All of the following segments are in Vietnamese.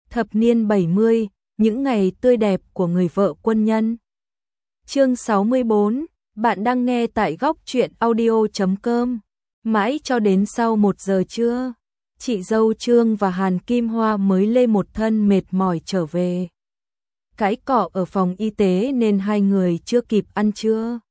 Thập niên 70, những ngày tươi đẹp của người vợ quân nhân. Chương 64, bạn đang nghe tại góc truyện audio.com. Mãi cho đến sau 1 giờ trưa, chị dâu Trương và Hàn Kim Hoa mới lê một thân mệt mỏi trở về. Cãi cọ ở phòng y tế nên hai người chưa kịp ăn trưa.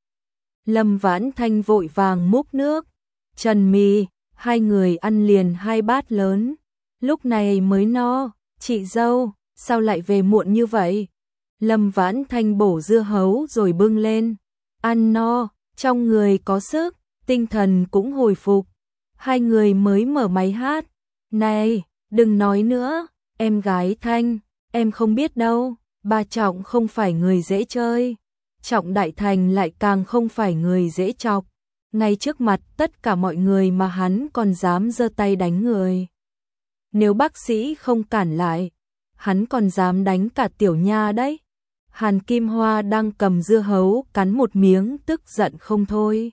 Lâm Vãn Thanh vội vàng múc nước, trần mì, hai người ăn liền 2 bát lớn. Lúc này mới no. Chị dâu, sao lại về muộn như vậy? Lâm Vãn Thanh bổ dưa hấu rồi bưng lên. Ăn no, trong người có sức, tinh thần cũng hồi phục. Hai người mới mở máy hát. Này, đừng nói nữa, em gái Thanh, em không biết đâu, ba Trọng không phải người dễ chơi. Trọng Đại Thành lại càng không phải người dễ chọc. Ngay trước mặt tất cả mọi người mà hắn còn dám giơ tay đánh người. Nếu bác sĩ không cản lại, hắn còn dám đánh cả Tiểu Nha đấy. Hàn Kim Hoa đang cầm dưa hấu cắn một miếng tức giận không thôi.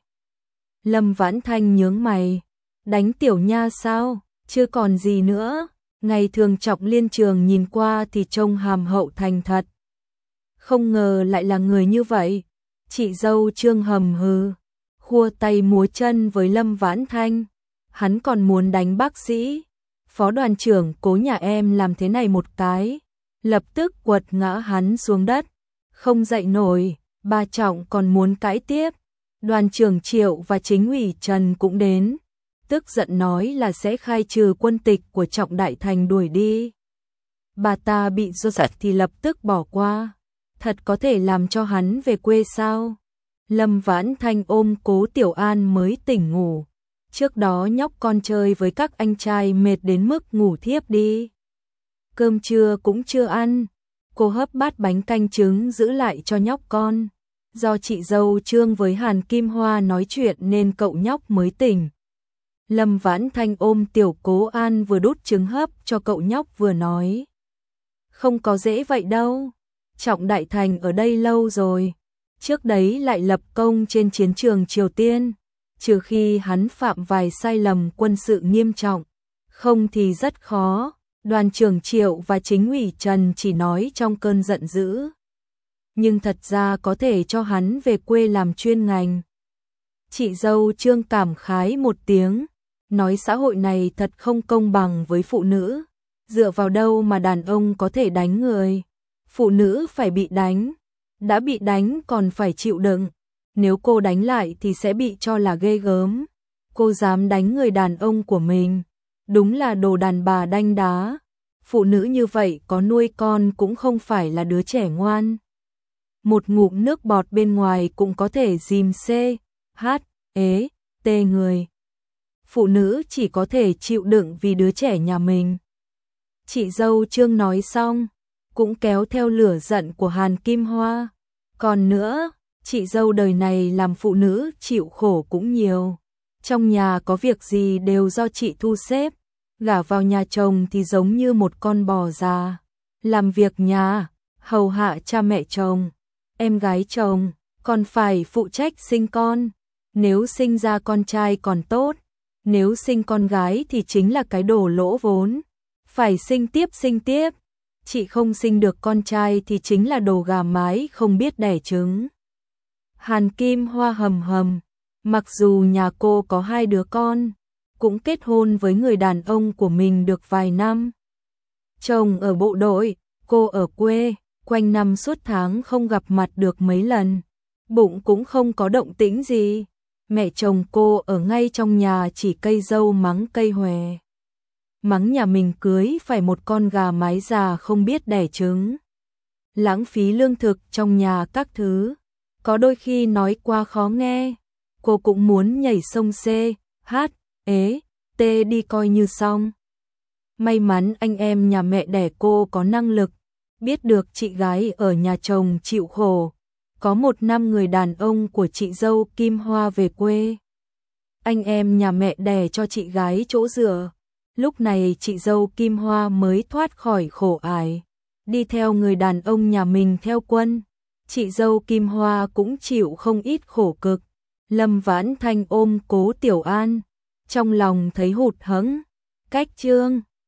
Lâm Vãn Thanh nhướng mày, đánh Tiểu Nha sao, chưa còn gì nữa. Ngày thường Trọng Liên Trường nhìn qua thì trông hàm hậu thành thật. Không ngờ lại là người như vậy. Chị dâu Trương hầm hừ, khua tay múa chân với Lâm Vãn Thanh. Hắn còn muốn đánh bác sĩ. Phó đoàn trưởng Cố nhà em làm thế này một cái, lập tức quật ngã hắn xuống đất, không dậy nổi. Ba Trọng còn muốn cãi tiếp. Đoàn trưởng Triệu và chính ủy Trần cũng đến, tức giận nói là sẽ khai trừ quân tịch của Trọng Đại Thành đuổi đi. Bà ta bị do giật thì lập tức bỏ qua, thật có thể làm cho hắn về quê sao? Lâm Vãn Thanh ôm Cố Tiểu An mới tỉnh ngủ. Trước đó nhóc con chơi với các anh trai mệt đến mức ngủ thiếp đi. Cơm trưa cũng chưa ăn, cô hấp bát bánh canh trứng giữ lại cho nhóc con. Do chị dâu Trương với Hàn Kim Hoa nói chuyện nên cậu nhóc mới tỉnh. Lâm Vãn Thanh ôm Tiểu Cố An vừa đút trứng hấp cho cậu nhóc vừa nói. Không có dễ vậy đâu, Trọng Đại Thành ở đây lâu rồi, trước đấy lại lập công trên chiến trường Triều Tiên. Trừ khi hắn phạm vài sai lầm quân sự nghiêm trọng, không thì rất khó. Đoàn trưởng Triệu và chính ủy Trần chỉ nói trong cơn giận dữ, nhưng thật ra có thể cho hắn về quê làm chuyên ngành. Chị dâu Trương cảm khái một tiếng, nói xã hội này thật không công bằng với phụ nữ. Dựa vào đâu mà đàn ông có thể đánh người, phụ nữ phải bị đánh, đã bị đánh còn phải chịu đựng. Nếu cô đánh lại thì sẽ bị cho là ghê gớm. Cô dám đánh người đàn ông của mình, đúng là đồ đàn bà đanh đá. Phụ nữ như vậy có nuôi con cũng không phải là đứa trẻ ngoan. Một ngụm nước bọt bên ngoài cũng có thể dìm tê người. Phụ nữ chỉ có thể chịu đựng vì đứa trẻ nhà mình. Chị dâu Trương nói xong, cũng kéo theo lửa giận của Hàn Kim Hoa. Còn nữa, chị dâu đời này làm phụ nữ chịu khổ cũng nhiều. Trong nhà có việc gì đều do chị thu xếp. Gả vào nhà chồng thì giống như một con bò già. Làm việc nhà, hầu hạ cha mẹ chồng, em gái chồng, còn phải phụ trách sinh con. Nếu sinh ra con trai còn tốt, nếu sinh con gái thì chính là cái đồ lỗ vốn. Phải sinh tiếp. Chị không sinh được con trai thì chính là đồ gà mái không biết đẻ trứng. Hàn Kim Hoa hầm hầm, mặc dù nhà cô có 2 đứa con, cũng kết hôn với người đàn ông của mình được vài năm. Chồng ở bộ đội, cô ở quê, quanh năm suốt tháng không gặp mặt được mấy lần. Bụng cũng không có động tĩnh gì. Mẹ chồng cô ở ngay trong nhà chỉ cây dâu mắng cây hòe. Mắng nhà mình cưới phải một con gà mái già không biết đẻ trứng. Lãng phí lương thực trong nhà các thứ. Có đôi khi nói qua khó nghe, cô cũng muốn nhảy sông đi coi như xong. May mắn anh em nhà mẹ đẻ cô có năng lực, biết được chị gái ở nhà chồng chịu khổ. Có 1 năm người đàn ông của chị dâu Kim Hoa về quê. Anh em nhà mẹ đẻ cho chị gái chỗ dựa. Lúc này chị dâu Kim Hoa mới thoát khỏi khổ ải, đi theo người đàn ông nhà mình theo quân. Chị dâu Kim Hoa cũng chịu không ít khổ cực. Lâm Vãn Thanh ôm Cố Tiểu An, trong lòng thấy hụt hẫng. Cách Trương